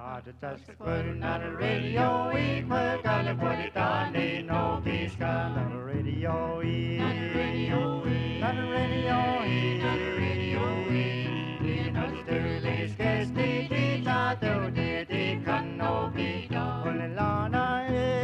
Just putting on the radio, we put on the put it on, they know he's got on the radio, on the radio, on the radio, on the radio, in the sterling sketch, they did not do, they can no be done. Only Lana,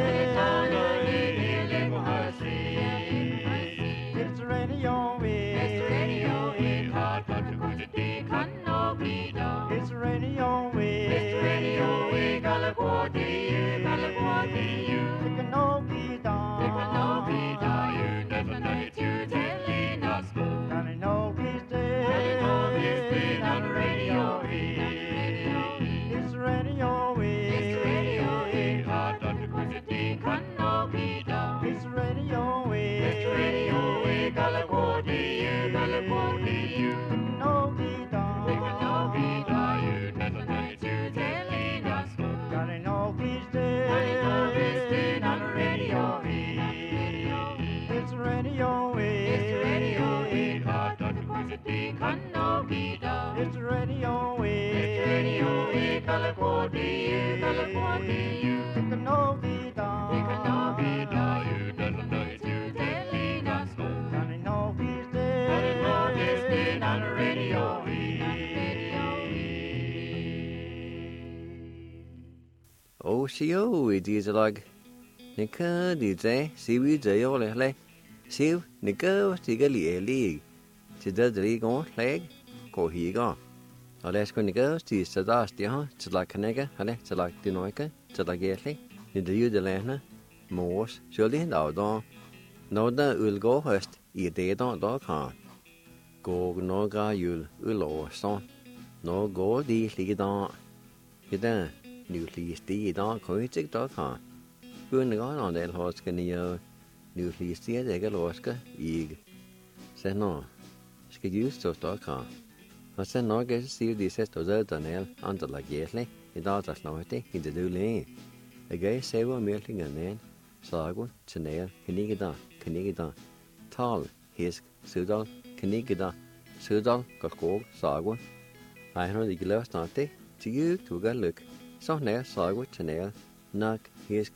it's the radio, it's the radio, hard but to go to the can no be done. It's the radio, it's the radio, we got a quarter, you, it can no be done. It can no be done, you never know it, you telling us. Can I know he's dead? Can I know he's dead on the radio? It's the radio, it's the radio, hard but to go to the can no be done. It's the radio, it's the radio, we got a quarter, you, it can no be done. It can no be done, you never know it, you telling us. Can I know he's dead? Can I know he's dead on the radio? It's the radio, it's the radio, hard but to go to the can no be done. It's the radio, it's the radio, we got a quarter, you, it can no be done. It can no be done, you never know it, you telling us. Can I know he's dead? Can I know he's dead on the radio? Oh, see, oh, it is like Nika, did they? See, we say all like, see, Nika, stick a league. To the league on leg, go he go. Let's go, Nika, see, the dust, to like a nigger, to like the noica, to like Gately, in the Udelana, Morse, surely, no, no, that will go first, eat they don't can. Go no ga you'll or son, no go these lead on. You then. Nucleus da koitik da kan. Bunne gan on del hoska ni nucleus de ga loska ig. Se no. Ska just så da kan. Och sen några ser de sett och där Daniel andra lagetli I dag så snart I det du le. Jag ser vad meltingen nen. Sagon Chanel Knigida. Tal hisk Sudal Knigida. Sudal Kakog Sagon. I know the glass snart to you to go look. Så när Sagon Chanel nak hisk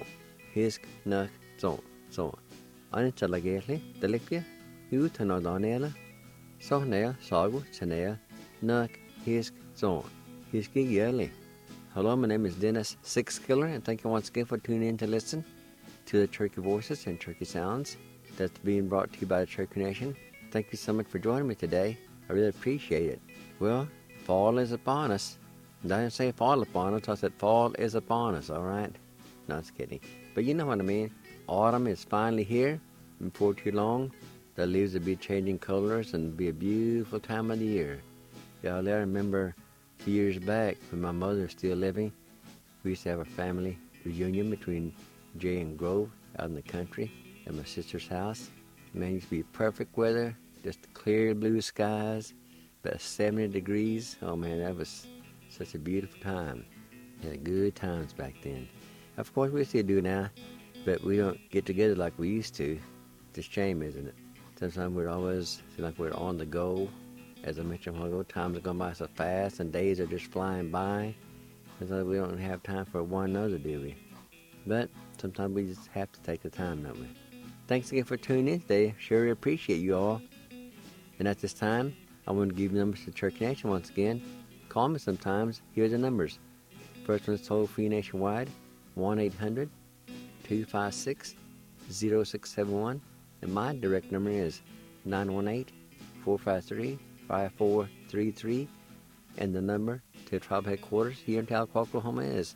nak så. Anita lagetli det lekje. Utan att Daniela. Så när Sagon Chanel nak hisk så. Hisk yearly. Hello, my name is Dennis Sixkiller, and thank you once again for tuning in to listen to the Turkey Voices and Turkey Sounds that's being brought to you by the Turkey Nation. Thank you so much for joining me today. I really appreciate it. Well, fall is upon us. And I didn't say fall upon us, I said fall is upon us, all right? No, just kidding. But you know what I mean. Autumn is finally here. Before too long, the leaves will be changing colors and be a beautiful time of the year. Yeah, I remember a few years back when my mother was still living, we used to have a family reunion between Jay and Grove out in the country at my sister's house. Man, it used to be perfect weather, just clear blue skies, about 70 degrees. Oh man, that was such a beautiful time. Had good times back then. Of course, we still do now, but we don't get together like we used to. It's a shame, isn't it? Sometimes we're always feel like we're on the go. As I mentioned a while ago, times are going by so fast and days are just flying by. It's like we don't have time for one another, do we? But sometimes we just have to take the time, don't we? Thanks again for tuning in today. Sure appreciate you all. And at this time, I want to give you numbers to Turkey Nation once again. Call me sometimes. Here are the numbers. First one is toll free nationwide, 1-800-256-0671. And my direct number is 918-453-5433. And the number to tribe headquarters here in Tahlequah, Oklahoma is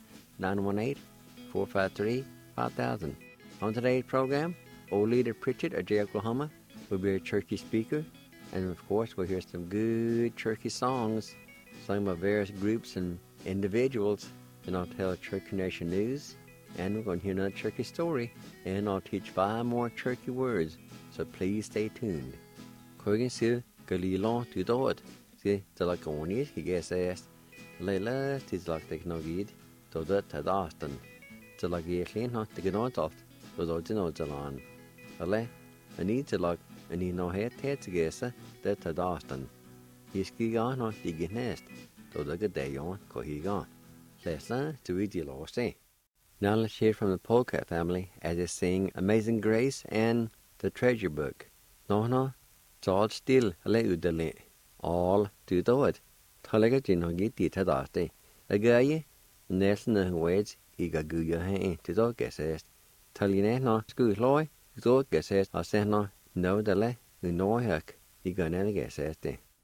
918-453-5000. On today's program, Old Leader Pritchett of Jay, Oklahoma will be a Turkey speaker. And of course, we'll hear some good Turkey songs sung by various groups and individuals. And I'll tell Turkey Nation news. And we're going to hear another Turkey story. And I'll teach 5 more Turkey words. So please stay tuned. Kogan sil galilon to do it. See, the like on it, he gets asked. Layla, tis like the knogid. To that at Austin. To like a clean not to get on top. Without the notes along. Ale, I need to like, I need no head to guess that at Austin. He's ski on not to get nest. To the good day on, ko he gone. Lesson to read the Lord say. Now let's hear from the Polecat family as they sing Amazing Grace and The Treasure Book. No, George still lay udale. All to the wood. Talaga Jinogi titadaste. A guy, Nelson Wades, Iga Guya Hain to the guesses. Taline no school loy, the guesses are sent no delay, no hack. Iga never guesses.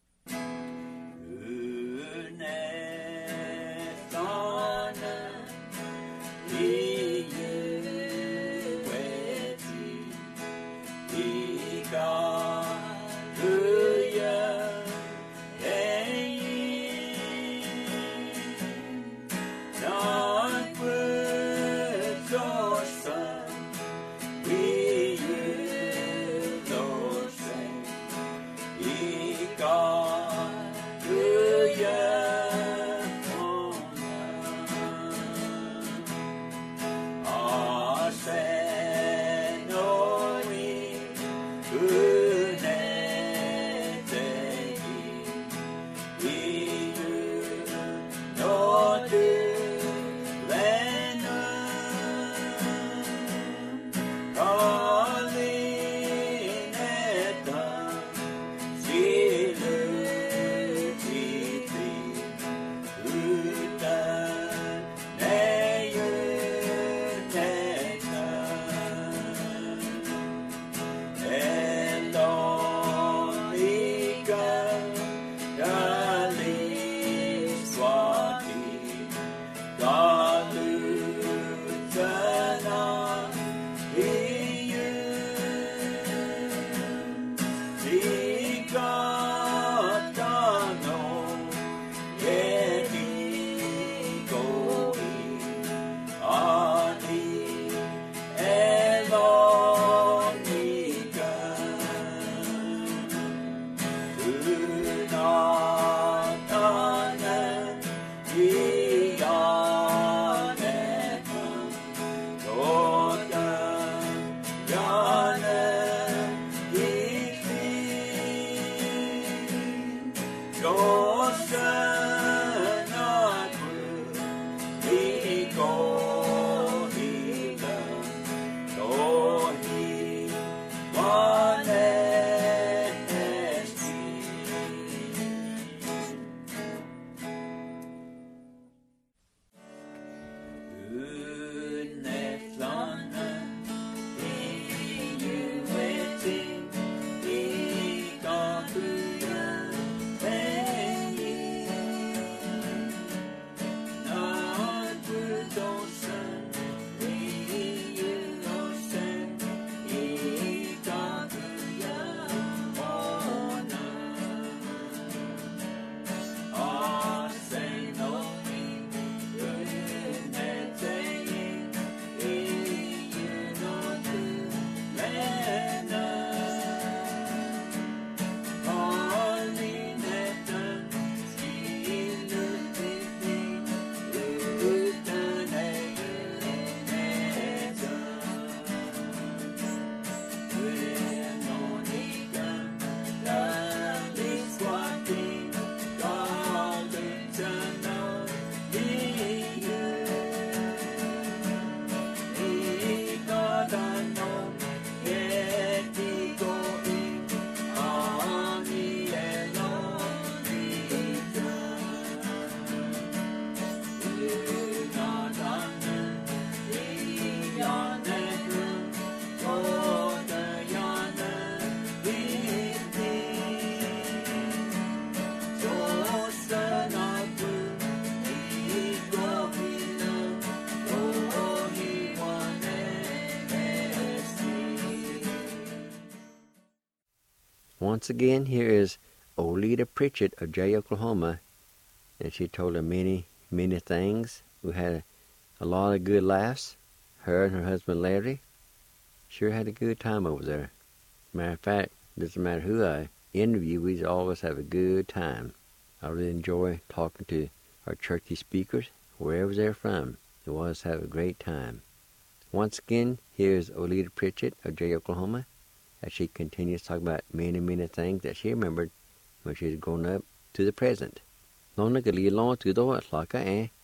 Once again, here is Olita Pritchett of Jay, Oklahoma, and she told her many, many things. We had a lot of good laughs. Her and her husband Larry sure had a good time over there. Matter of fact, doesn't matter who I interview, we always have a good time. I really enjoy talking to our churchy speakers, wherever they're from. We always have a great time. Once again, here's Olita Pritchett of Jay, Oklahoma, as she continues to talk about many, many things that she remembered when she was growing up to the present. Lona gali long to the laka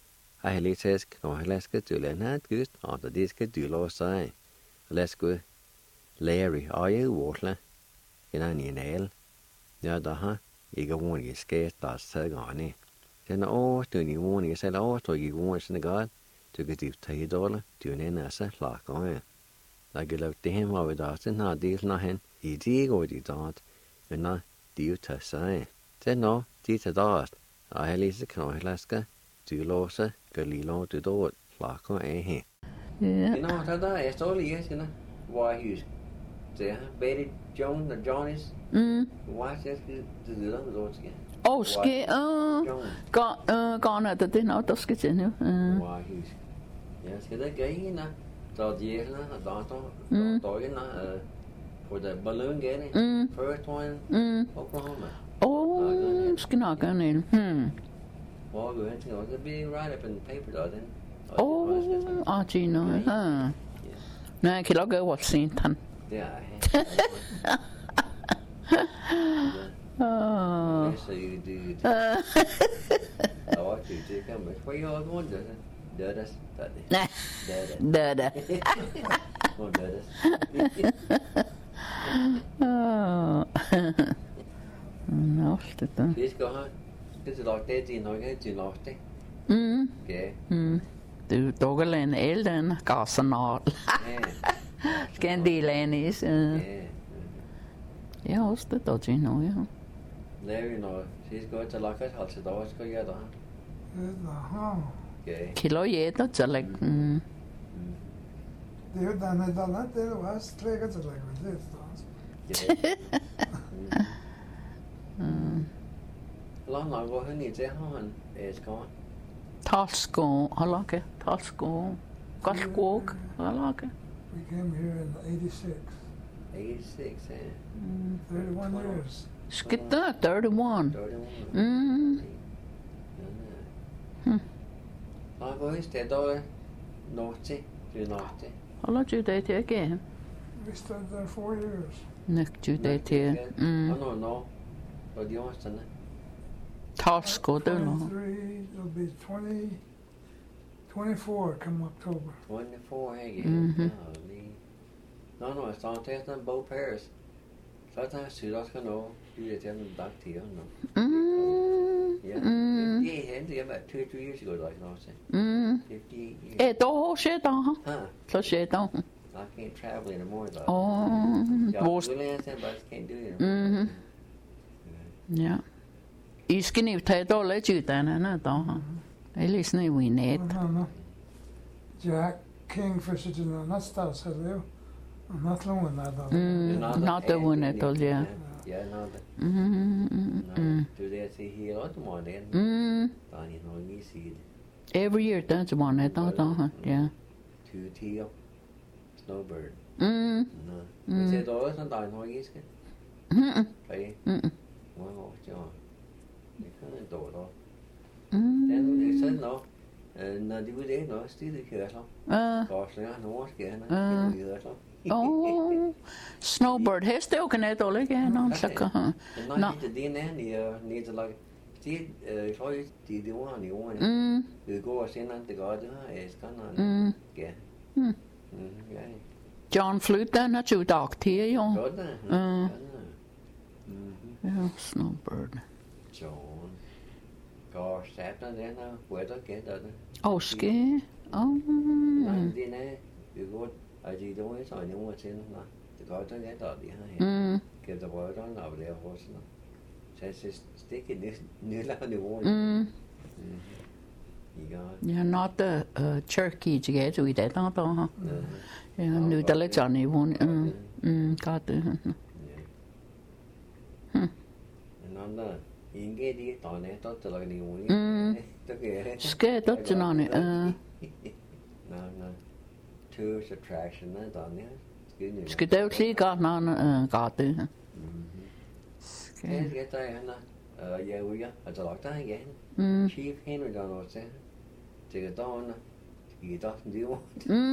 ahelitisk og helaske tulenat gust og det skal du låse laske Larry og jeg wortle innan i næl ja da har ikke ordentlig skat der sagerne den årstund i ordentlig selv årstund i ordentlig sådan godt du kan det tage dårligt du nænder sig lager der kan lave det her hvor der sådan har det når han i det går de dort men når de tager sig den når de tager dort og helis kan helaske du låse kan lige lov du dort lager af her Ja. nå der er står lige sådan hvor hus det Betty Jones og Johnny's Why just det der med det Og skal gå det noget der skal til nu. Why hus ja skal der gæne der de er der der for the balloon getting first one Oklahoma Skal nok gøre det. Well, we went to go. It'd be right up in the paper, though, then. Gino. Nej, jeg kan logge over sent han. Yeah. So you do. I want you to come. Where you all going, does it? Does it? Nej. Da. Oh, does it? Nå, det der. This go, huh? This is like that, you know, you lost it. Okay. Du doggerland elden gassenal. Skal en del af is. Ja, også det der Gino, ja. Larry, no, she's going to like it. I'll say, "Oh, it's going to Okay. Kilo jeder til like. Det er jo denne dagen, det var strækker til like det Yeah. Long long ago, hun er til han er skåret. Talsko, halake, talsko. Galskog, halake. We came here in 86, 86, 31 years. Skitta 31. 31. Long ago, he's dead all naughty, do naughty. Hala du det til ikke. We stayed there 4 years. Nøk du det til. No. What do you want to know? Talsko, det er 23, it'll be 24 come October. 24, hey, No, it's on test on both pairs. Sometimes you don't know, you just have them back to you, no. Yeah, 58 hands, about 2 or 3 years ago, like I said. 58 years. Då skjer det. Huh. Så skjer det. I can't travel anymore, though. Yeah, Vores, really understand, but I just can't do it anymore. ja. I skal nu tage dårligt ud af henne, da. Ellers er vi net. No. Jack Kingfisher, not stars, hello. Not long with that. Not the one at all, yeah. Yeah, no, do they say here or tomorrow then? Then you know, we see it. Every year, that's one at all, yeah. 2 teal, snowbird. No. They said, oh, it's not dying, how you get? Okay. Wow, John. You can't do it all. Then they said, no. Når de var det, nå, stilet kører så. Korslinger, norskerne, kører så. Snowbird, heste jo kan æde ikke, når så kan. Nå, det er nede til like. Jeg tror ikke, det var han i ordene. Det går og sender, det gør det her, jeg skal nok. Ja. John Flute, den er 20 dag til, jo. Godt da. Ja, Snowbird. John. Går sabler den her, hvor der gætter det. Oske. Nej, det er, det går, altså det var ikke så en ord til, nej. Det går der gætter det her. Kan der røre der, når det er hos sådan. Så jeg stikker nedlavende ordene. Ja, not the turkey to get to that, da. Ja, nu der lidt Johnny one. Godt det. Andre ikke de tårne tot til at lave det. Skal det til nogen? No. Tourist attraction der nede. Skal det jo lige godt nogen godt det. Skal der han ja uja, at der lagter igen. Chief Henry der også. Det er der i dag det var.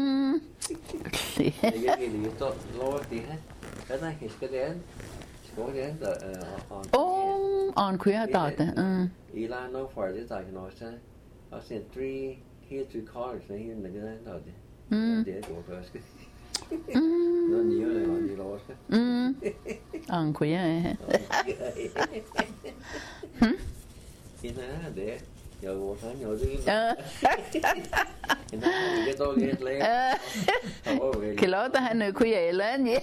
Det er ikke det så lov det her. Hvad der skal det Skål det der on queer data. Eli no for det der kan også. I said 3 here to college, so here nãy cái đó thì. Để đồ first. Nó nhiều này còn gì lo chứ. Ăn khuya ấy. Thì nó để giờ bộ tháng nhỏ gì. Thì nó cái tôi nghe lên. Khi đó ta hay người khuya lên vậy.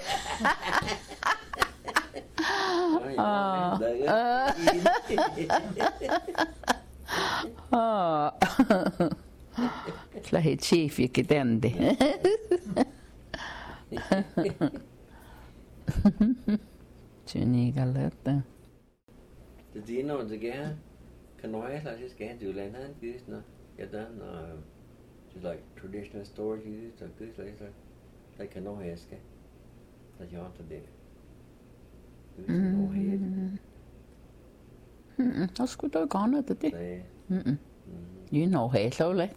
Là hết chi phía cái đèn đấy. Chuyện này cả lớp ta. Thì tí nó thì cái nói là cái chủ lên hết cứ nó cái đó nó just like traditional stories so cứ like cái nói hết cái là cho nó để cứ nói hết. Nó skulle då gå nữa det. You know hết rồi đấy.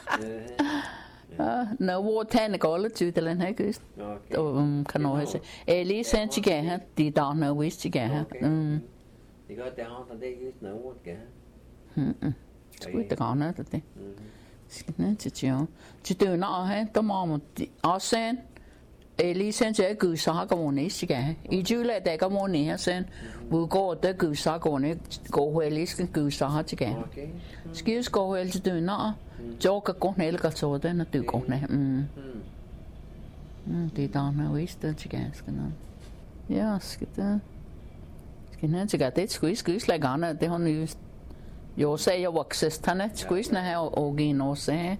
Nó vô tên có là chú tên hay cứ kan nói hết. Eli sen chỉ cái ha đi đào nó biết chỉ cái ha. Thì có đào nó đây cứ nó một cái. Skulle det gå nữa det. Nên chỉ từ nó hết tao mò một ở sen. Eli sen chỉ cứ sao cái món này chỉ cái. Ý chú lại tại cái món này sen. Vừa có tới cứ sao cái món này có huề lý cái cứ sao chỉ cái. Excuse có huề chỉ từ nó. Cho cái con này là cái số đấy nó từ con này. Thì đó nó biết tới chỉ cái nó. Yes, cái này chỉ cái tết squeeze lại gắn là thế hôm nay. Yo say yo access tanne squeeze na ha ogin no se.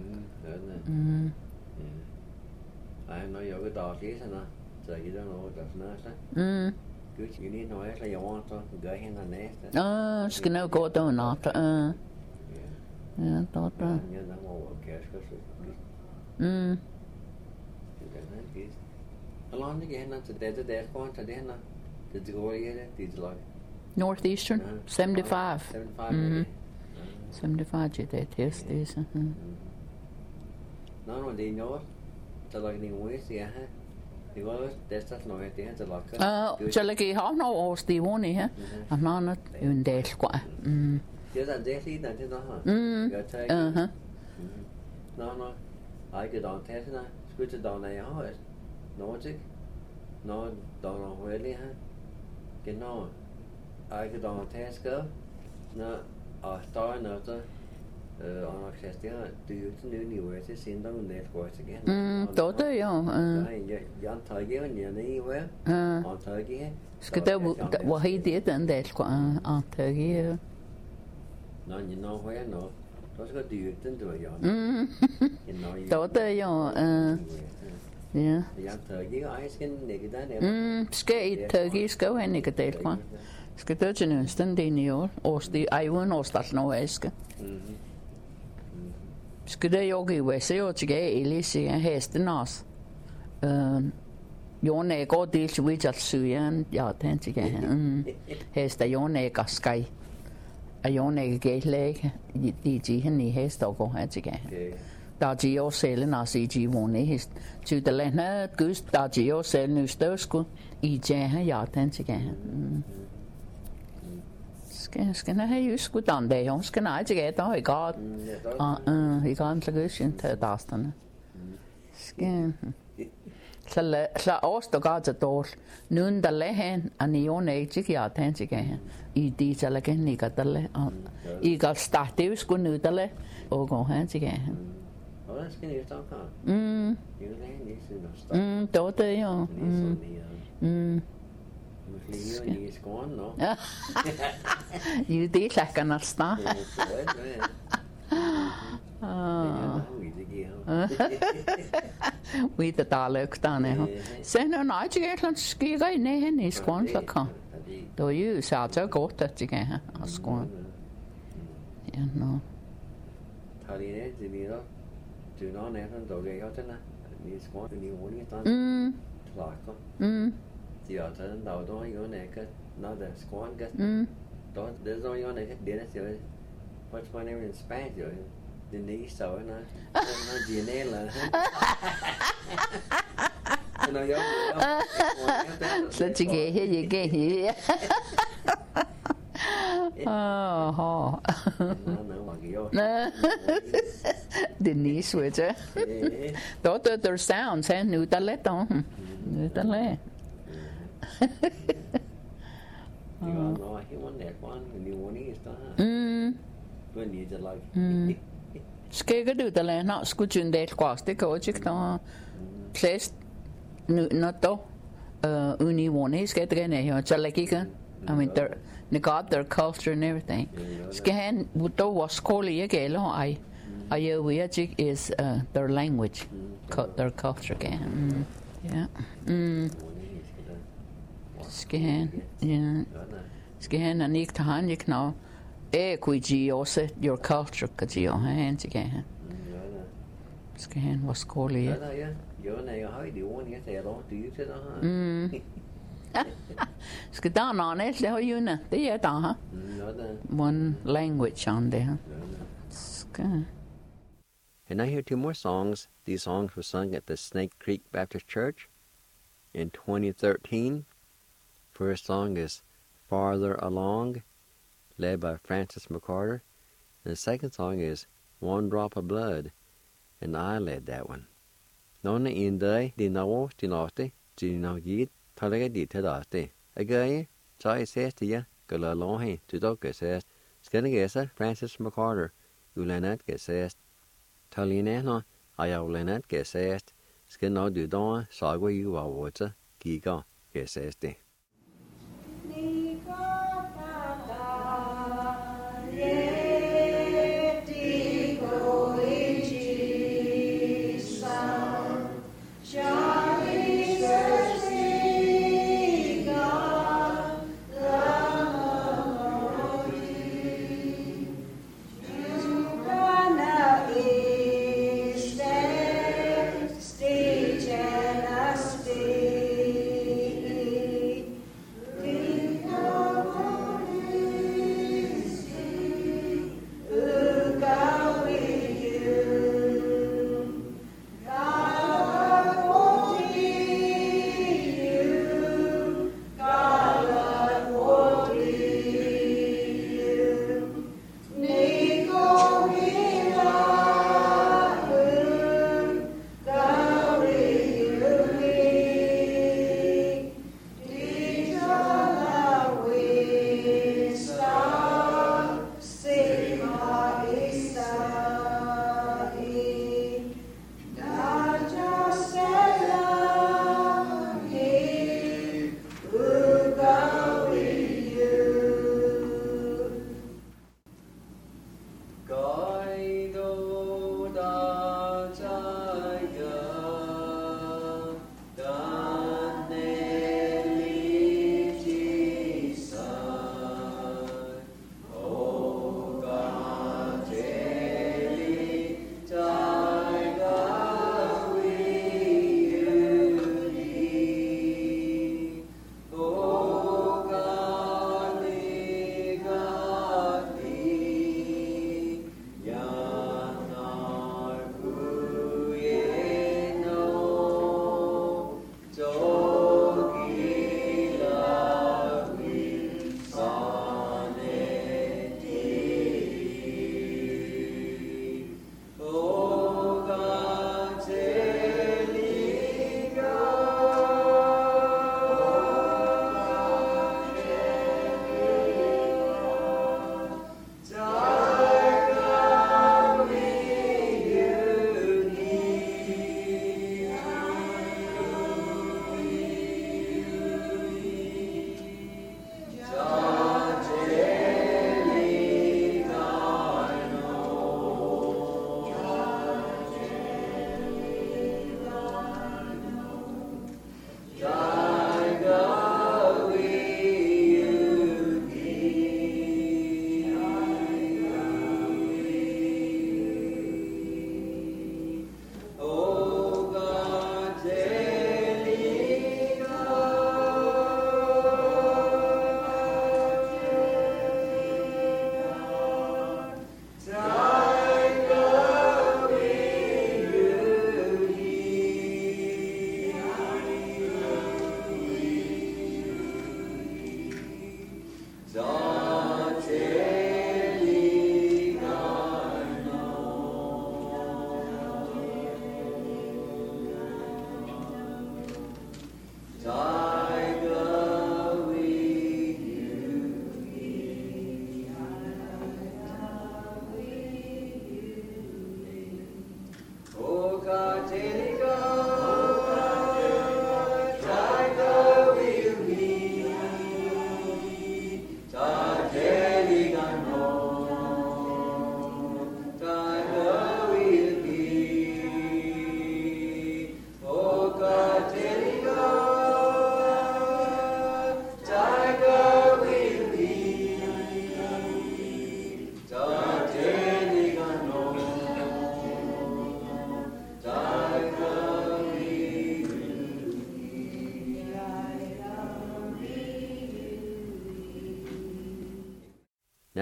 Ai nói yo cái đỏ tí sao nó. Giờ cái đó nó đỏ nó sao. Cứ chỉ ní nói là yo want to gửi hen là nè. Skino go to not. Ja, đó. Nhớ nó mua cái cái sự. Along the game that's the point to then did you go here did you like Northeastern 75. 75. 75 chỉ để test this. Nó đi nhớ cho lại đi mua gì ha. Thì có test nó nói thì cho lại. Cho lại cái họ nó ở Steve này ha. Nó undel quá. Chứ là dễ gì là thế đó hả? Nó ai cái đó test na, cứ cho đó này hỏi. Nó chứ. Nó đó nó huề đi ha. Cái nó ai cái đó test cơ. Nó ở đó nó cho on access tiếng từ nếu nhiều người sẽ xin đó để gọi sẽ cái. Tốt đấy yo. Dọn thời cái nhiều này vậy. On thời cái. Cái đó vừa hay đi đến để qua on thời cái. Nó nhìn nó huề nó. Đó sẽ có điều tin từ vậy. Tốt đấy yo. Yeah. Dọn thời cái ai xin để cái đó để. Ska thời cái ska hay cái đấy qua. Ska det ju nästan det ni år. Osti aivan ostas no eska. Ska det jogi vese jo tge elisi hästenas. Jone går til Switch suyan ja den tge. Hästa jone kaskai. A jone geleg di hen ni hästa go ha tge. Da ji jo sele na si ji vone hist. Tu de lena gust da ji jo sel nu støsku. I je ha ja den tge. Skal jeg ha huske hvordan det er? Skal jeg ikke gjøre det? Jeg kan ikke huske til dastene. Så også gør det dårligt. Nogen der lader hen, og jeg ikke gjør det ikke. I de så lader jeg ikke det lade. I kan starte jo sgu nødt til og gå hen ikke. Hvordan skal jeg stå her? Det var det jo. You did like an star. We the dialect down there. Sen no night you get ski guy ne is gone for come. Do you sa to go to again? As gone. Yeah no. Thali ne gì đó. Chú nó nè thằng đồ ghê thế nè. Ni squat ni muốn cái tán. Lại con. Thì ở trên đầu đó có này cái nó là squat cái đó để rồi có này cái điện rồi what's my name in Spanish rồi Denise so nó gì nè là nó giống sao chị ghê gì nó bằng yo. Denise with it. Thought that their sounds, eh? Nu ta le to. Nu ta le. No, he won that one when you won his when you just like. Skega du ta le na skuchun del kwaste ko chik to. Place nu na to. Uni won his get again eh. Chalekika. I mean they got their culture and everything. Scan to was koli agelo I Ayawiajic is their language, their culture. Yeah. Scan. Yeah. Scan and ik tahan ik now. Equiji also your culture kajio hands again. Scan was koli. Skedan on it, le hoyuna. They are one language on there. And I hear two more songs. These songs were sung at the Snake Creek Baptist Church in 2013. First song is Farther Along, led by Francis McCarter. And the second song is One Drop of Blood, and I led that one. Nona in day, di nawo, di nasti, di naw yid, talaga di tadasti. Again, chai says to ya, gala longi, to doka says, Skanagesa, Francis McCarter, Ulanat says, Talinano, Ayalanat says, Skano du don, Sagwa you are water, Giga, says de.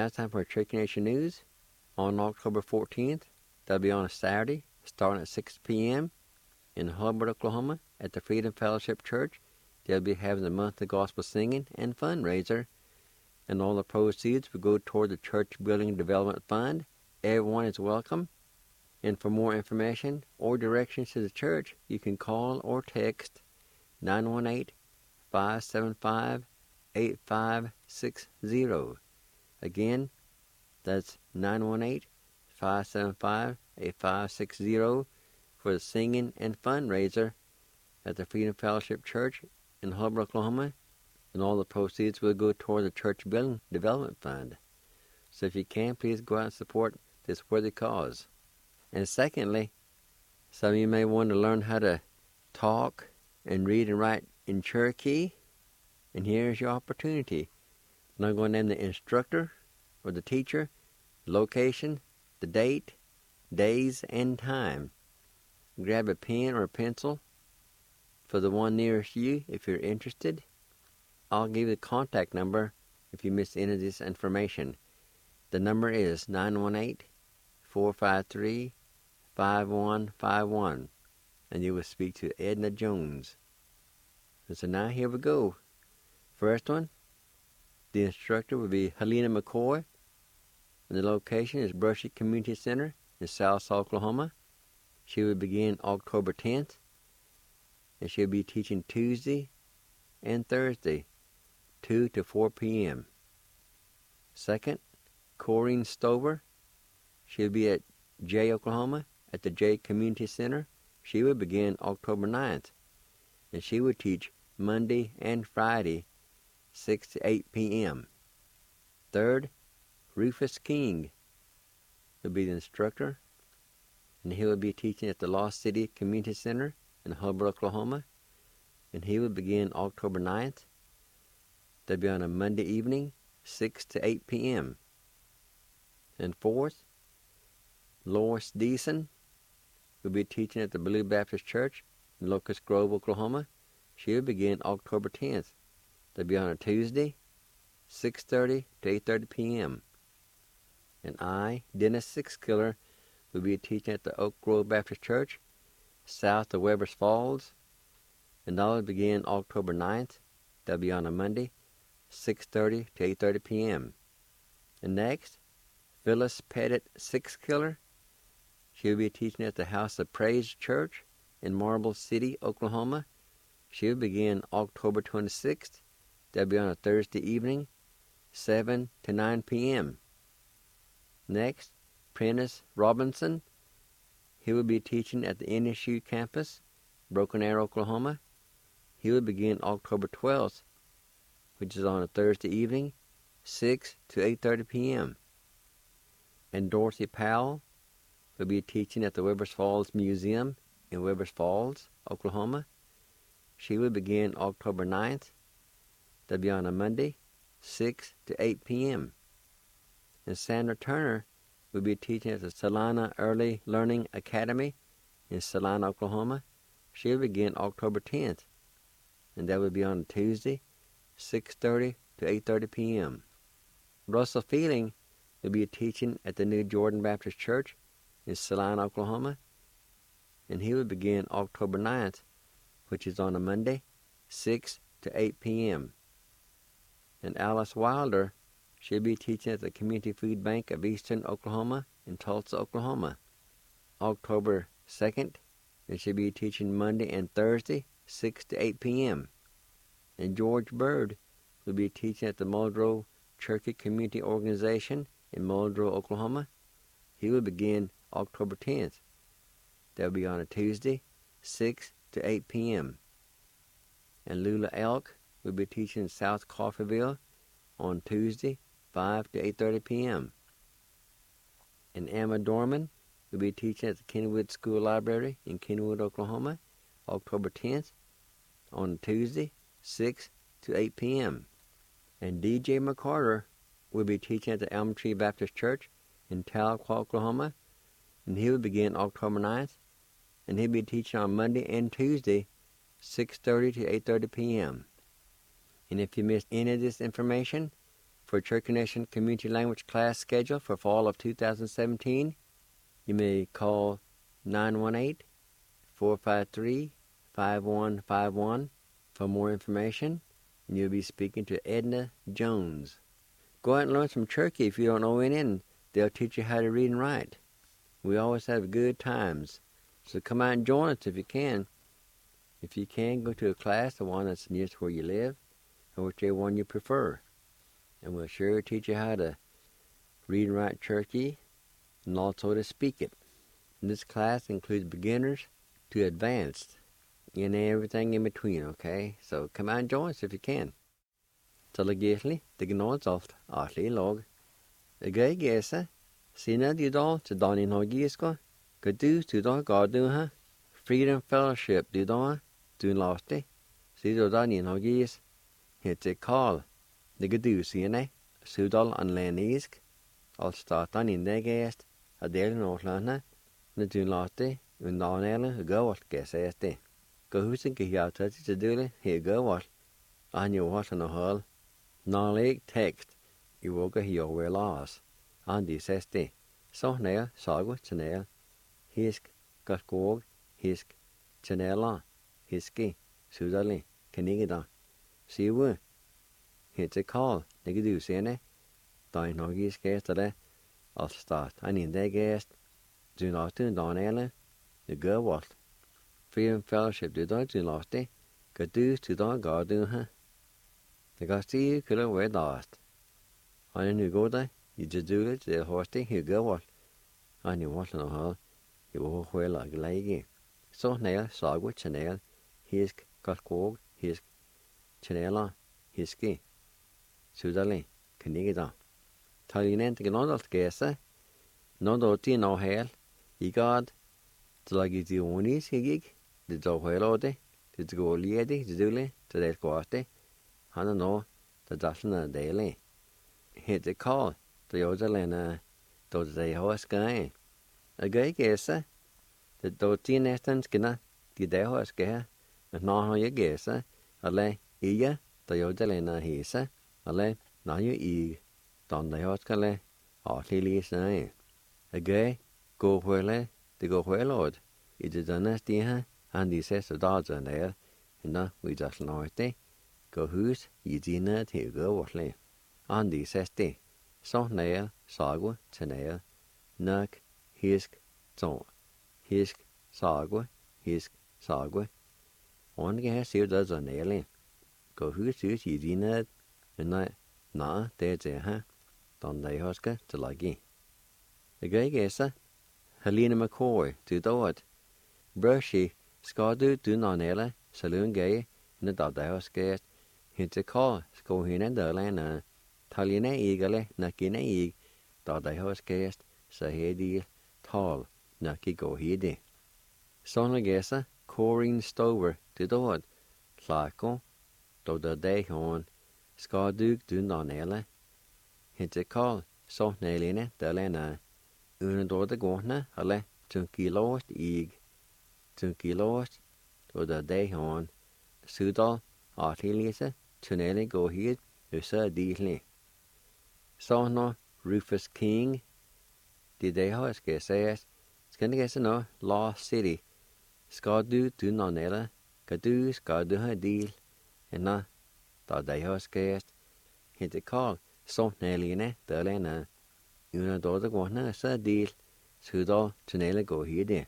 Now it's time for Cherokee Nation News on October 14th. That'll be on a Saturday, starting at 6 p.m. in Hubbard, Oklahoma, at the Freedom Fellowship Church. They'll be having the monthly gospel singing and fundraiser, and all the proceeds will go toward the Church Building Development Fund. Everyone is welcome. And for more information or directions to the church, you can call or text 918-575-8560. Again, that's 918-575-8560 for the singing and fundraiser at the Freedom Fellowship Church in Hubbard, Oklahoma, and all the proceeds will go toward the Church Building Development Fund. So if you can, please go out and support this worthy cause. And secondly, some of you may want to learn how to talk and read and write in Cherokee, and here's your opportunity. I'm not going to name the instructor or the teacher, the location, the date, days, and time. Grab a pen or a pencil for the one nearest you if you're interested. I'll give you the contact number if you miss any of this information. The number is 918-453-5151, and you will speak to Edna Jones. And so now here we go. First one, the instructor will be Helena McCoy, and the location is Brushy Community Center in South Oklahoma. She will begin October 10th, and she'll be teaching Tuesday and Thursday, 2 to 4 p.m. Second, Corrine Stover. She'll be at Jay, Oklahoma, at the Jay Community Center. She will begin October 9th, and she will teach Monday and Friday, 6 to 8 p.m. Third, Rufus King will be the instructor, and he will be teaching at the Lost City Community Center in Hubbard, Oklahoma, and he will begin October 9th. They'll be on a Monday evening, 6 to 8 p.m. And fourth, Lois Deason will be teaching at the Blue Baptist Church in Locust Grove, Oklahoma. She will begin October 10th. They'll be on a Tuesday, 6:30 to 8:30 p.m. And I, Dennis Sixkiller, will be teaching at the Oak Grove Baptist Church, south of Weber's Falls, and that will begin October 9th. They'll be on a Monday, 6:30 to 8:30 p.m. And next, Phyllis Pettit Sixkiller. She'll be teaching at the House of Praise Church in Marble City, Oklahoma. She'll begin October 26th. They'll be on a Thursday evening, 7 to 9 p.m. Next, Prentice Robinson. He will be teaching at the NSU campus, Broken Arrow, Oklahoma. He will begin October 12th, which is on a Thursday evening, 6 to 8:30 p.m. And Dorothy Powell will be teaching at the Weber's Falls Museum in Weber's Falls, Oklahoma. She will begin October 9th. They'll be on a Monday, 6 to 8 p.m. And Sandra Turner will be teaching at the Salina Early Learning Academy in Salina, Oklahoma. She'll begin October 10th, and that will be on a Tuesday, 6:30 to 8:30 p.m. Russell Feeling will be teaching at the New Jordan Baptist Church in Salina, Oklahoma, and he will begin October 9th, which is on a Monday, 6 to 8 p.m. And Alice Wilder, she'll be teaching at the Community Food Bank of Eastern Oklahoma in Tulsa, Oklahoma, October 2nd, and she'll be teaching Monday and Thursday, 6 to 8 p.m. And George Bird will be teaching at the Muldrow Cherokee Community Organization in Muldrow, Oklahoma. He will begin October 10th. That'll be on a Tuesday, 6 to 8 p.m. And Lula Elk will be teaching in South Coffeyville on Tuesday, 5 to 8:30 p.m. And Emma Dorman will be teaching at the Kenwood School Library in Kenwood, Oklahoma, October 10th on Tuesday, 6 to 8 p.m. And D.J. McCarter will be teaching at the Elm Tree Baptist Church in Tahlequah, Oklahoma, and he will begin October 9th, and he'll be teaching on Monday and Tuesday, 6:30 to 8:30 p.m. And if you missed any of this information, for Church Nation Community Language class schedule for fall of 2017, you may call 918-453-5151 for more information, and you'll be speaking to Edna Jones. Go out and learn some Cherokee if you don't know any, and they'll teach you how to read and write. We always have good times, so come out and join us if you can. If you can, go to a class, the one that's nearest where you live, or whichever one you prefer. And we'll sure teach you how to read and write Cherokee, and also to speak it. And this class includes beginners to advanced, and everything in between, okay? So come out and join us if you can. Talagetli, the gnodzolt, atli log. A gay gesa, sina didol to Donny Nogisko, Gadu to Don Garduha, Freedom Fellowship didon, Dun Losti, Sido Donny Nogis, hit a call, the Gadu sine, Sudol and Lenisk, all start on in the guest, a daily Northlana, the Dun Losti, and Don Ellen, go what guess este. Go who's in Kiata to do it, here go what, on your what in a hall. Nalek text, you will go here where laws. Andy says de, so nail, sago, chanel, hisk, gatkog, hisk, chanela, hiski, sudali, canigida. See we. Hits a call, nigga sene. Dine no geese guest today. I'll start. I need their guest. Do not do Don Ellen. The girl what? Freedom Fellowship do not do lost day. Go do to Don God do, huh? The Gasti could have wear lost. I knew go there, you just do it, the horse thing, you go what? I knew what in the hall, you will wear like leggy. So nail, sago, chanel, hisk, gatkog, hisk, chanela, hiski, sudali, canigida. Talinen to get on that guess, no doty, no hell, ye god, to like the onis, he gig, the dog whale ode, to go liedi, to do it, to that quarte. I don't know, the Dashna daily. Hit the call, the Yodelena, those day horse guy. A gay guesser, the doty nestans gonna, the day horse gay, and not how you guesser, a lay, iya, the Yodelena hisa, a lay, now you eat, don the horse gale, or lily say. A gay, go where the go where lord. It is a nasty, and he says the dogs are there, and we just know it. Go hus, ye dina til go watle. Andy says de, so nail, sago, chanel, nuk, hisk, ton. Hisk, sago, sago. One gas here does a nail. Go hus, ye dina, and na, there's a ha. Don they husker to lagi. The gay guesser, Helena McCoy, to do it. Brushy, Scadu, do non saloon gay, and the dog they husker. Hit a call, go in and the lana. Talina eagerly, Nakina eag, dot I house guest, Sahedi, tall, Naki go hidi. Sona guessa, Corrine Stover, to do it. Clarko, do the day horn, Scarduke do nonella. Hit a call, so nailina, the lana. Unador the gorna, ale, 2 kilos eag. 2 kilos, do the day horn, Sudal, Artilisa. Tunelli go here, Usa Deasley. So Rufus King, did they house guess as, Skin guess no, Lost City. Scadu do nonella, Gadu, Scadu her deal, and na, did they house guess. Hit the call, so Nelline, the lena. Una daughter wanna sa deal, Sudo, Tunelli go here there.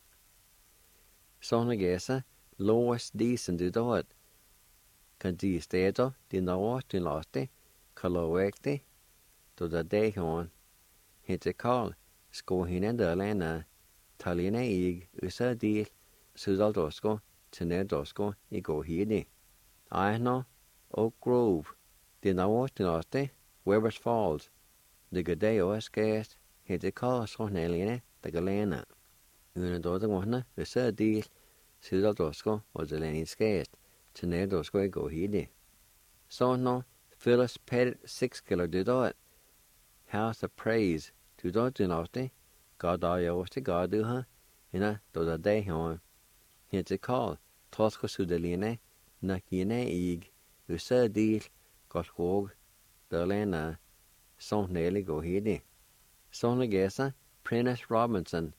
So guessa, Lois decent to do it. Kan de steder, de når til loste, kalorvægte, to the day horn. Hit call, sko hende der lana, talina ig, usa deal, sudal dosko, tene dosko, I go hidi. I know, Oak Grove, de når til loste, Weber's Falls, the good day os gas, hit call, so neline, the galena. Una daughter wanna, usa deal, sudal dosko, was the lane's gas. Tornadoes go hidi. So no, Phyllis Pettit 6 kilo do it. House of Praise, do nothing. God I always to God do her, do the day home. Here's a call, Tosco Sudaline, Nakine Ig, Usa Deal, Gotkog, Berlina, Son Nelly go hidi. Son Legesa, Prentice Robinson,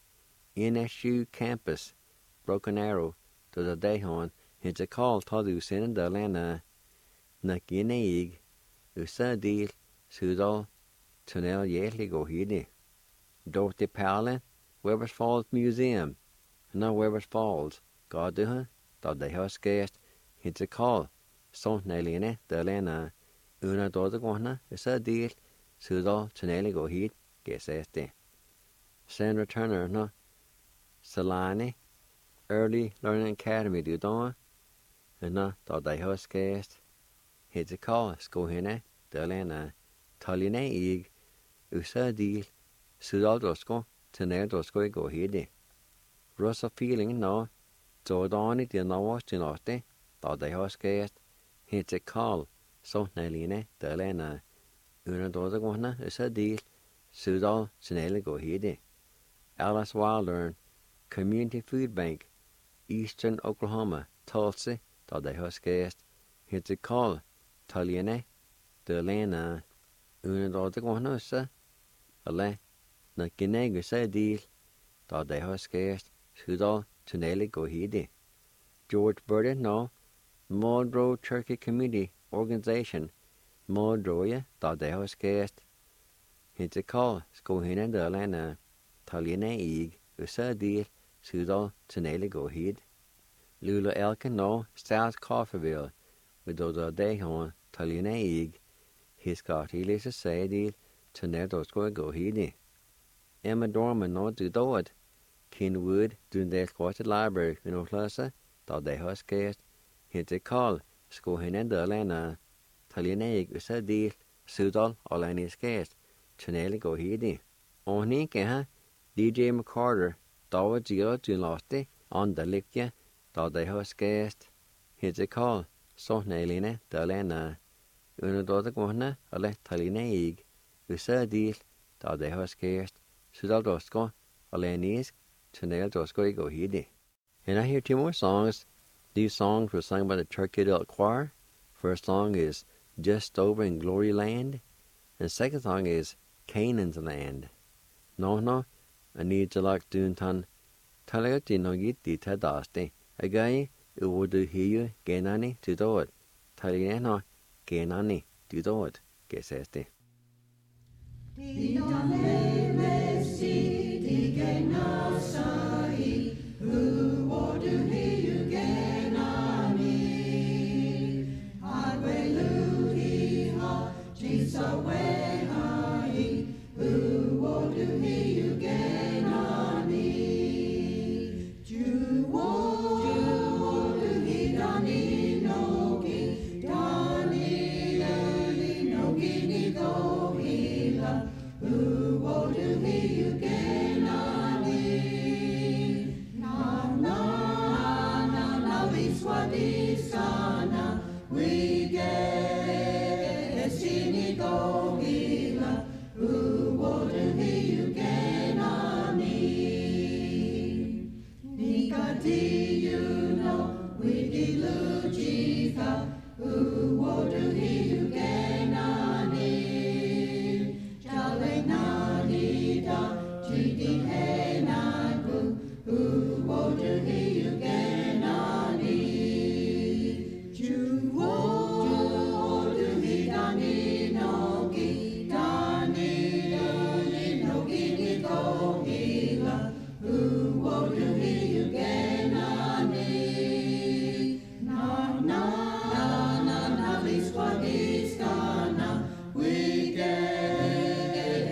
NSU campus, Broken Arrow, to the Dayhon, hits a call to Sin the Lana, Nakinaig, Usadil, Sudal, Tunnel Yetli go hidi. Dorothy Powell, Weber's Falls Museum, no Weber's Falls, Goduha, to the house guest, hits a call, Son Neline, the Lana, Una Dodagona, Usadil, Sudal, Tunnel go hid, guess este. Sandra Turner, no, Salani, Early Learning Academy do dawn, and no, to the house guest, hits a call, Skohine, the Lana, Taline Ig, Usadil, Sudal Dosko, Tunnel Dosko go hidi. Russell feeling no, Jordani did not watch in Oste, to the house guest, hits a call, so Neline, the Lana, Una Dodagona, Usadil, Sudal, Tunnel go hidi. Alice Wilder, Community Food Bank, Eastern Oklahoma, Tulsa, to the house guest, hits a call, Taliene, the Lana, Una Dodagona, sir, Ale, Nakineg, Sadil, to the house guest, Sudal, Tunnel go hidi. George Burden, no, Muldrow Turkey Community Organization, Muldrow, to the house guest, hits a call, Skohina, the Lana, Taline Ig, Usadil, Sudal, Tunnel go hid. Lula Elkin, no, South Coffeeville, with those Dayhon, Taline Ig, his got Elis Sadil, Tunnel go hidi. Emma Dorman, no, do it. Kenwood, doing the Squatted Library, in Oklahoma, to the house guest, hits a call, Skohina, the Lana, Taline Ig, Usadil, Sudal, Olanis guest, Tunnel go hidi. Oni, DJ McCarter, Dawa Gio Junosti, on the Lipia, to the house guest, hits a call, Son Neline, the Lana, Una Dodagona, Ale Taline Ig, Usadil, to the house guest, Sudal Dosko, Olenis, Tunnel Dosko go hidi. And I hear two more songs. These songs were sung by the Turkey Adult Choir. First song is Just Over in Glory Land, and second song is Canaan's Land. No, I need to like doing tan. Talagati no git di tadaste. A guy who would hear Genani to do it. Taligano, Genani to do it. Guess este.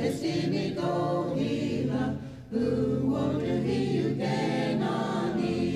Who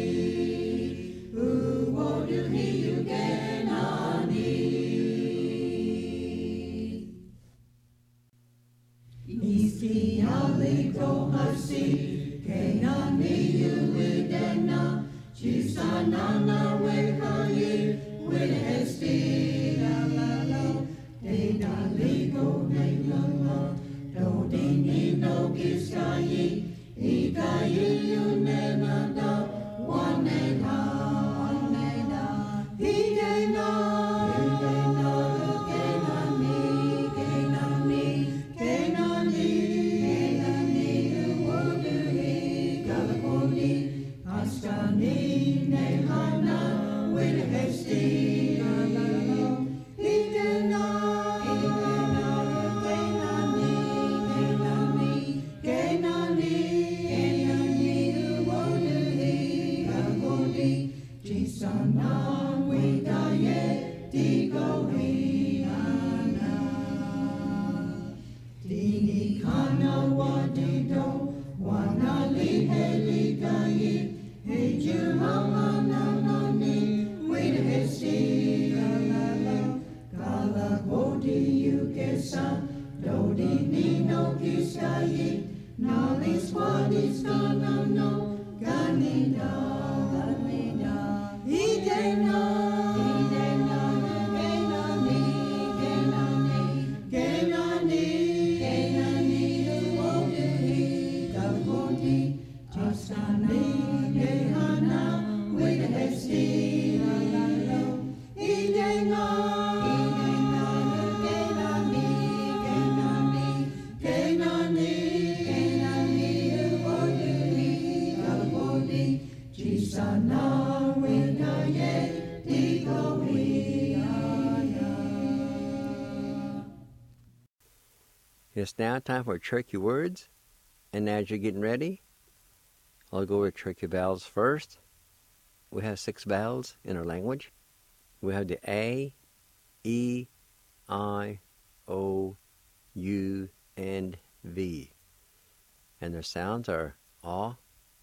It's now time for Cherokee words, and as you're getting ready, I'll go over Cherokee vowels first. We have 6 vowels in our language. We have the A, E, I, O, U, and V. And their sounds are A,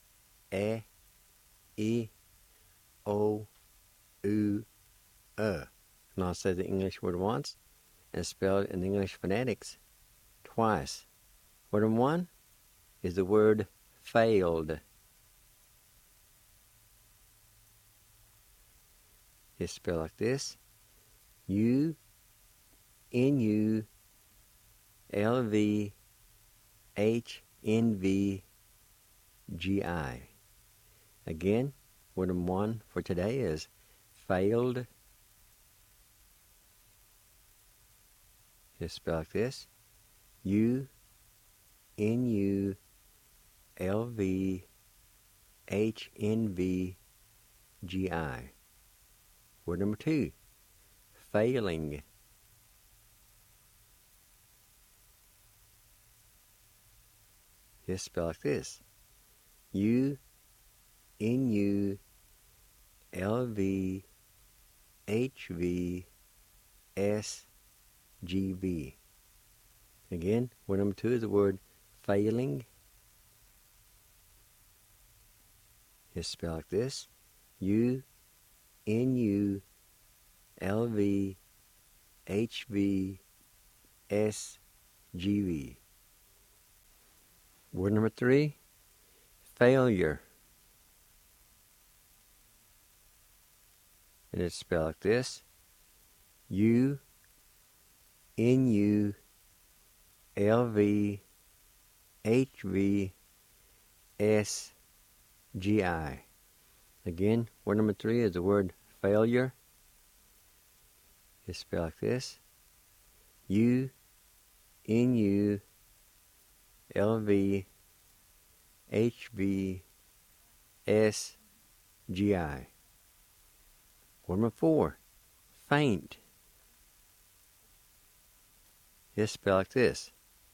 E, O, U, And I'll say the English word once and spell it in English phonetics twice. Word number 1 is the word failed. It's spelled like this: U-N-U-L-V-H-N-V-G-I. Again, word number 1 for today is failed. It's spelled like this: U-N-U-L-V-H-N-V-G-I. Word number 2, failing. It's spelled like this: U-N-U-L-V-H-V-S-G-V. Again, word number 2 is the word failing. It's spelled like this: U-N-U-L-V-H-V-S-G-V. Word number 3, failure. And it's spelled like this: U-N-U-L-V-H-V-S-G-I. Again, word number 3 is the word failure. It's spelled like this: U-N-U-L-V-H-V-S-G-I. Word number 4, faint. It's spelled like this: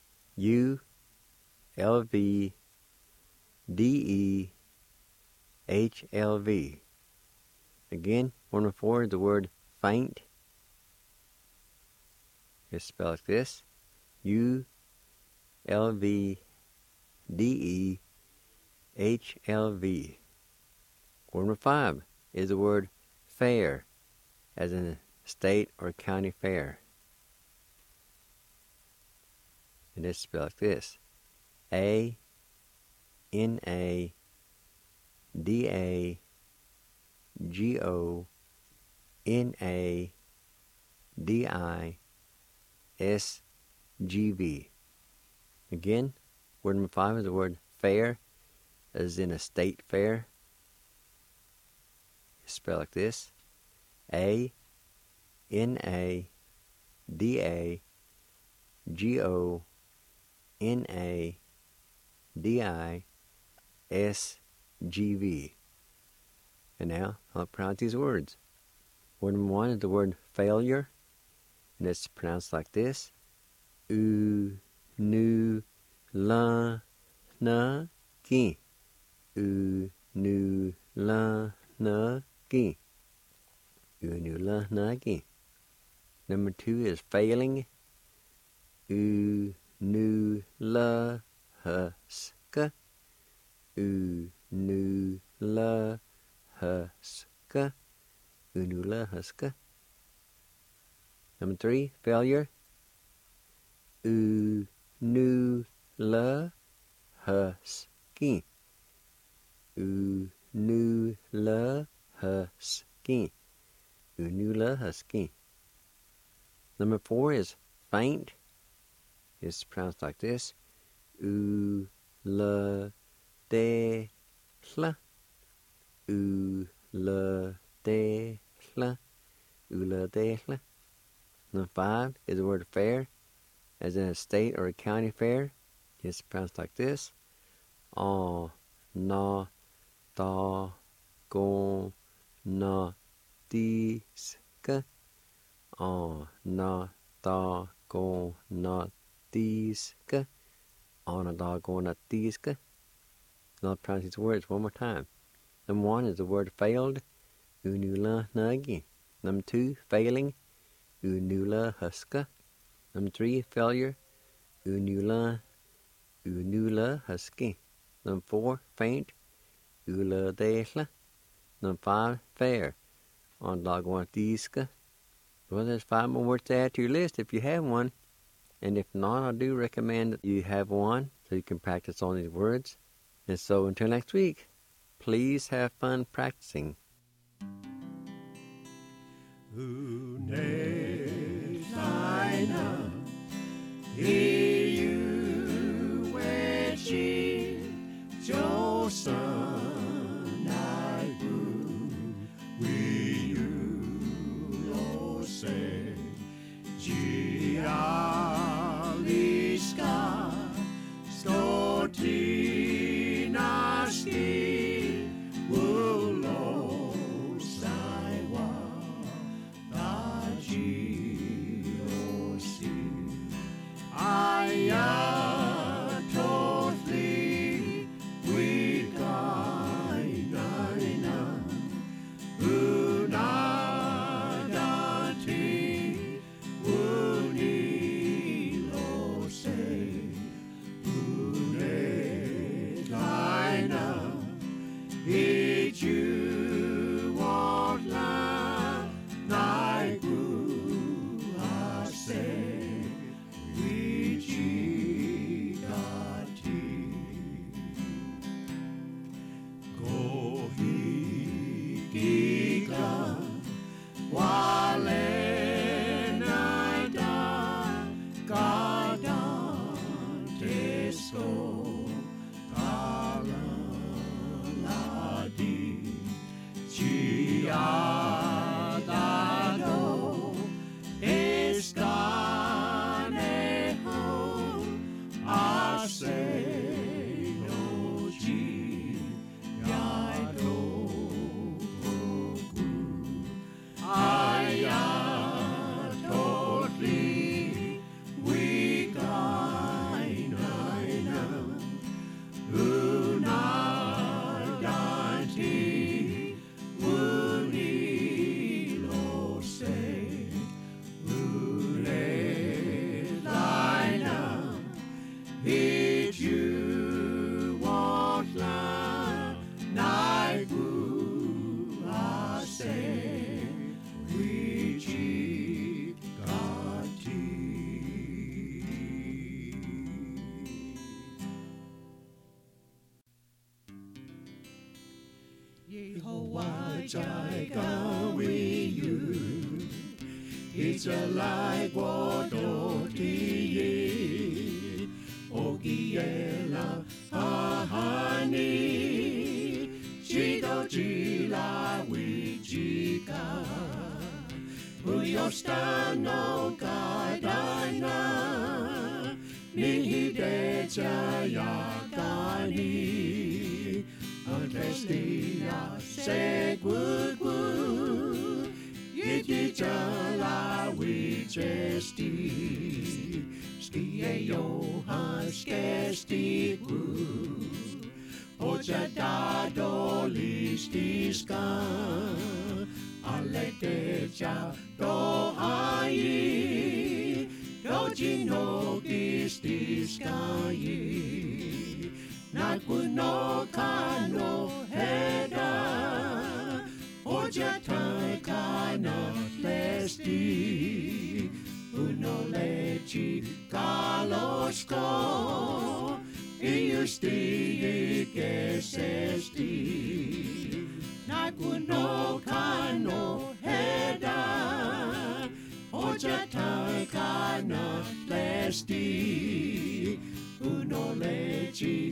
U-L-V-D-E-H-L-V. Again, word number 4 is the word faint. It's spelled like this: U-L-V-D-E-H-L-V. Word number 5 is the word fair, as in a state or county fair. And it's spelled like this: A-N-A-D-A-G-O-N-A-D-I-S-G-V. Again, word number 5 is the word fair, as in a state fair. It's spelled like this: A-N-A-D-A-G-O-N-A-D-I-S-G-V. And now I'll pronounce these words. Word number 1 is the word failure, and it's pronounced like this: U-Nu-La-Na-Ki. U-Nu-La-Na-Ki. U-Nu-La-Na-Ki. Number 2 is failing: U-Nu-La-Ha-Ska. U-Nu-La-Ha-Ska. U-Nu-La-Ha-Ska. Number 3, failure: U-Nu-La-Ha-Ski. husky. Unula husky. Unula husky. Number 4 is faint. It's pronounced like this. Ula de hla. Ula de hla. Ula de hla. Number 5 is the word fair, as in a state or a county fair. It's pronounced like this. Na da go na diska. Na da go na diska. Na da go na diska. Now pronounce these words one more time. Number 1 is the word failed. Unula nagi. Number 2, failing. Unula huska. Number 3, failure. Unula husky. Number 4, faint. Ula dehla. Number 5, fair. On dogwan diska. Well, there's 5 more words to add to your list if you have one. And if not, I do recommend that you have one so you can practice on these words. And so until next week, please have fun practicing. It's a like Wadotie, Ogiela, Ahani, Chido Chila, Wichika, Uyostano Kadana, Nihidecha Yakani, Atestia, Segugu. Yitjala wichesti, skie Johan skesti gu, ocha dado listiska, aletecha do ai, dojino gistiska yi, nakuno kano heda. Oja takana lesti, uno lechi kalosko, Iustig esesti, nakuno kano heda, ojata kana lesti, uno leci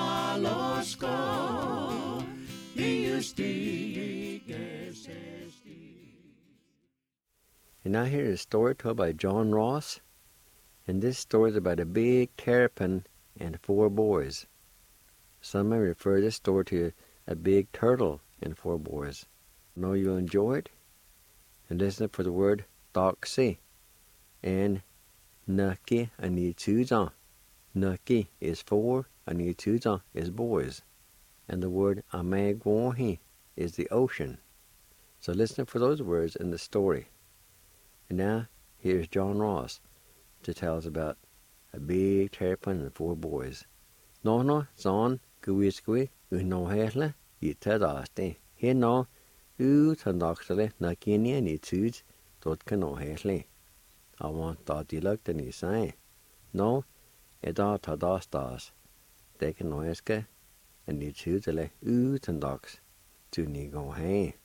kalosko, iustig esesti. And now here is a story told by John Ross. And this story is about a big terrapin and 4 boys. Some may refer this story to a big turtle and 4 boys. Know you'll enjoy it? And listen for the word doxy and nucky anituza. Nucky is 4, anituza is boys. And the word amagwahi is the ocean. So listen for those words in the story. And now here's John Ross to tell us about a big terrapin and 4 boys. No, zon, guiskui, no hele, yitadaste. He no, tandaxele, nakini ni tudes, dot cano hele. I want that you looked and you say. No, eda tadastas. They can noeske, and ni tudele, tandax, to ni go hey.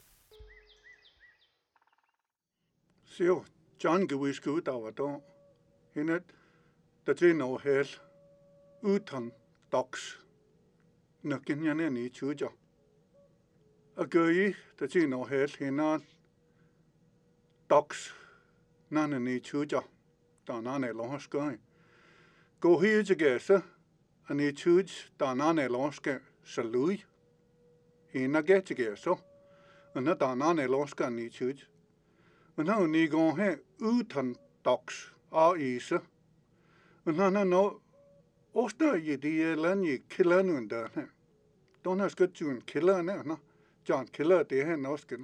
So, John guiskui dawadon. In it, that we know hell, utan docs, nukin yan any chuja. A gui, that we know hell, hina docs, none any chuja, danane lonske. Go here to guess, and he chuj, danane lonske, salui. Hina get to guess, and not danane lonske and he chuj. And now ni go he, utan docs. Isa. And no, Osta ye dear lan ye killer under. Don't ask good to killer no. John killer de hen oskin.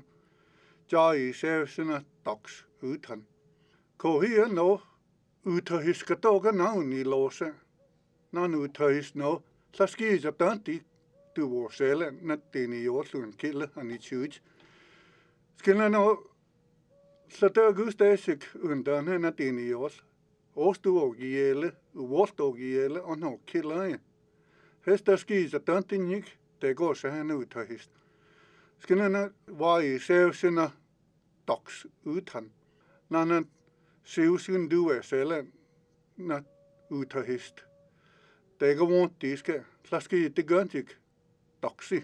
Jai serves in a dox utan. Ko here no uta his katoga now ni lose. None uta his no. Saski is a tanti to war sell not dini yosun killer and it's huge. Skilla no. Sata gustasik undan hen at dini yos. Ostu og jele, volt og jele, og no killer. Hesta skis a tantinik, det går så hen ut af hist. Skillerne var I sevsina doks utan. Nanna sevsin du er selv, na ut af hist. Det går vondt, de skal. Så skal I det gøntik doksi.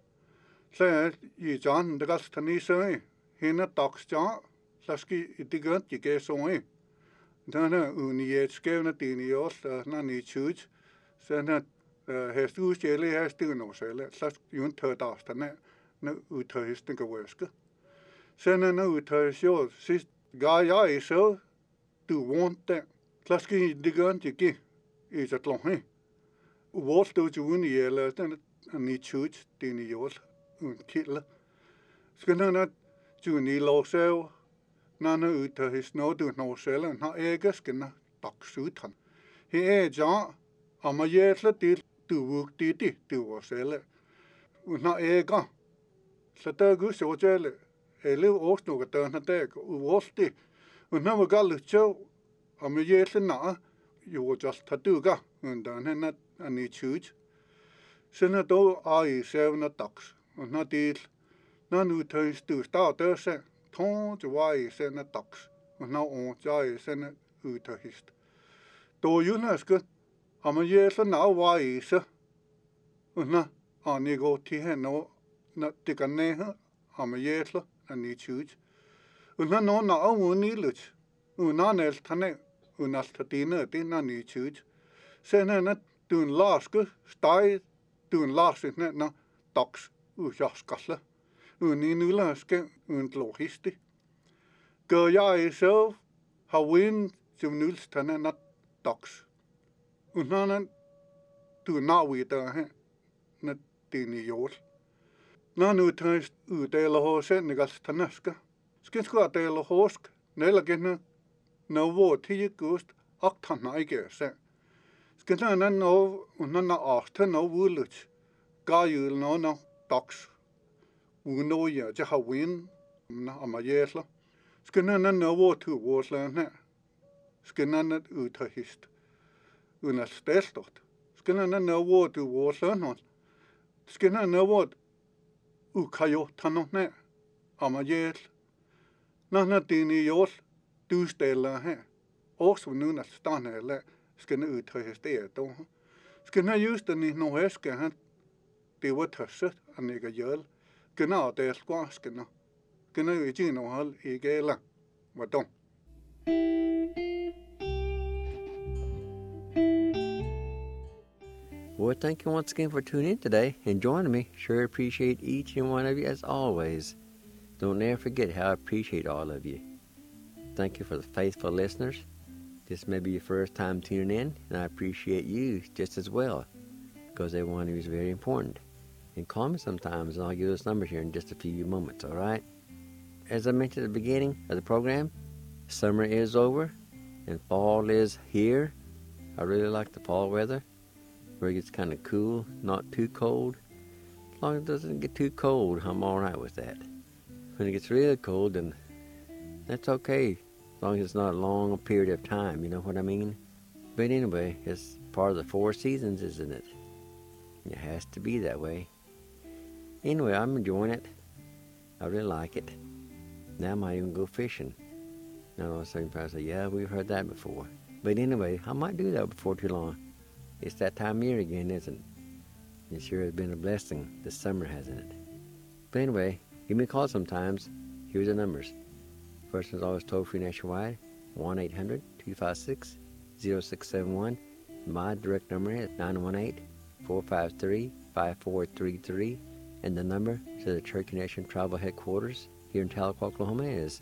Så er I John, det galt han I sig. Hende doks John, så skal I det gøntik er så Dana uniet skævne dine i os, når ni tjut, så når hest udstjæle her støvende selv, så jo tør dagsterne, når udtøjsten kan væske. Så når udtøjsen sidst gav jeg så, du vant det, så skal I det gøre ikke i så langt. Hvor stod du uniet, når ni tjut dine i os, en kilde. Skal når du ni lov så, Nana uta his no do no sell and ha egaskin dox utan. He ja ama yetla til du work diti du sell. Una ega. Sata gus ojele ele osno gata na tag uosti. Una magal cho ama yetla na you just tatuga undan hena ani chuj. Sena do ai sevna dox. Una til nanu tøys du starter se. Ton til vej sende doks, og nå on jeg sende ud af hist. Do junaske, am jeg så nå vej så, og nå an gå til hende, når det kan næhe, am jeg så an I tjut. Og nå unilut, og nå næstane, og næstadine det an I tjut. Sende du en larske, steg, du en larske nå doks ujaskalle. Uni nulaske un logisti. Gør jeg så har win som nulstande nat doks. Unanan du nawi der her nat dini jord. Nå nu tøst uddeler hos endegas tanaska. Skal sgu deler hosk nelagene no hvor til gust aktan ikke se. Skal nan no unan aften no wulut. Gajul no doks. Uno ja har win na amayesla. Skal nan no hvor to warsland her. Skal nan ud af hist. Una steltot. Skinna no word to war son. Skinna no word kayo tano ne. Amayel. Nana dini yol. Du stella he. Også nu na stanne le. Skinna uthøyste to. Skinna just den no heske han. Det var tøsset an ikke gjøl. Skinna det skwa skinna. Skinna ikke no hal ikke la. Hvad dog? Well, thank you once again for tuning in today and joining me. Sure appreciate each and one of you as always. Don't ever forget how I appreciate all of you. Thank you for the faithful listeners. This may be your first time tuning in, and I appreciate you just as well, because every one of you is very important. And call me sometimes, and I'll give those numbers here in just a few moments, all right? As I mentioned at the beginning of the program, summer is over, and fall is here. I really like the fall weather, where it gets kind of cool, not too cold. As long as it doesn't get too cold, I'm all right with that. When it gets really cold, then that's okay, as long as it's not a long period of time, you know what I mean? But anyway, it's part of the 4 seasons, isn't it? It has to be that way. Anyway, I'm enjoying it. I really like it. Now I might even go fishing. Now all of a sudden people say, yeah, we've heard that before. But anyway, I might do that before too long. It's that time of year again, isn't it? It sure has been a blessing this summer, hasn't it? But anyway, give me a call sometimes. Here's the numbers. First one's always toll-free nationwide, 1-800-256-0671. My direct number is 918-453-5433. And the number to the Church Connection Tribal Headquarters here in Tahlequah, Oklahoma is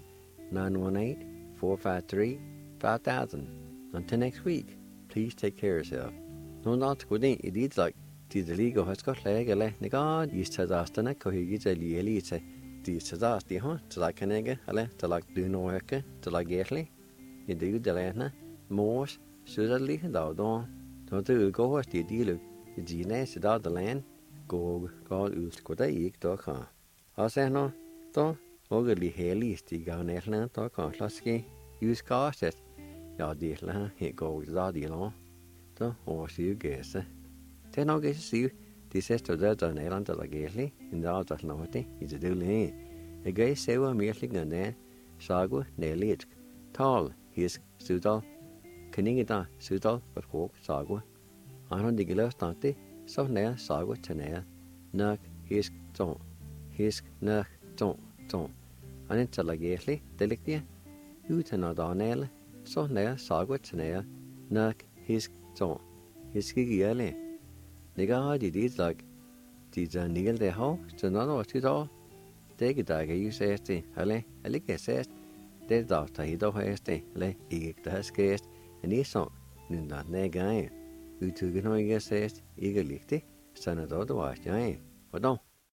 918-453-5000. Until next week, please take care of yourself. No, not good. It is like the legal has got leg a leg. God, you said after neck, or he gets a lily. It's a disaster, huh? To like a nigger, to like do no work, to like getly. You do the lana, Morse, Sutherly, and out on. Don't do go as the deal. The genius out the land. Go, God, ulskota ik doka. I say no, to, ogly heli stig on Erland doka, Lasky, use castet. Ja, the la, it goes daddy long. To, or see you guess. Then I'll get to see the sister that on Erland to the gately, in the other naughty, is a duly. A gay sewa merely and then, Sagu, Nelly, tall, his Sudal, Caningita, Sudal, but walk Sagu. I don't dig last naughty. So now Sagu to now, Nuck, Hisk, Ton, Hisk, Nuck, Ton. And it's a lagately, delictia, you to not on nail, so now Sagu to now, Nuck, Hisk, Ton, Hiski yelly. Nigga, did it like, did a niggle the hoe, to not know what it all? Take it, I you say, I like I said, there's after he don't have le, he has cast, and he's son, not neg. U took it on your says, eager licked it, son of the other wash, What don't?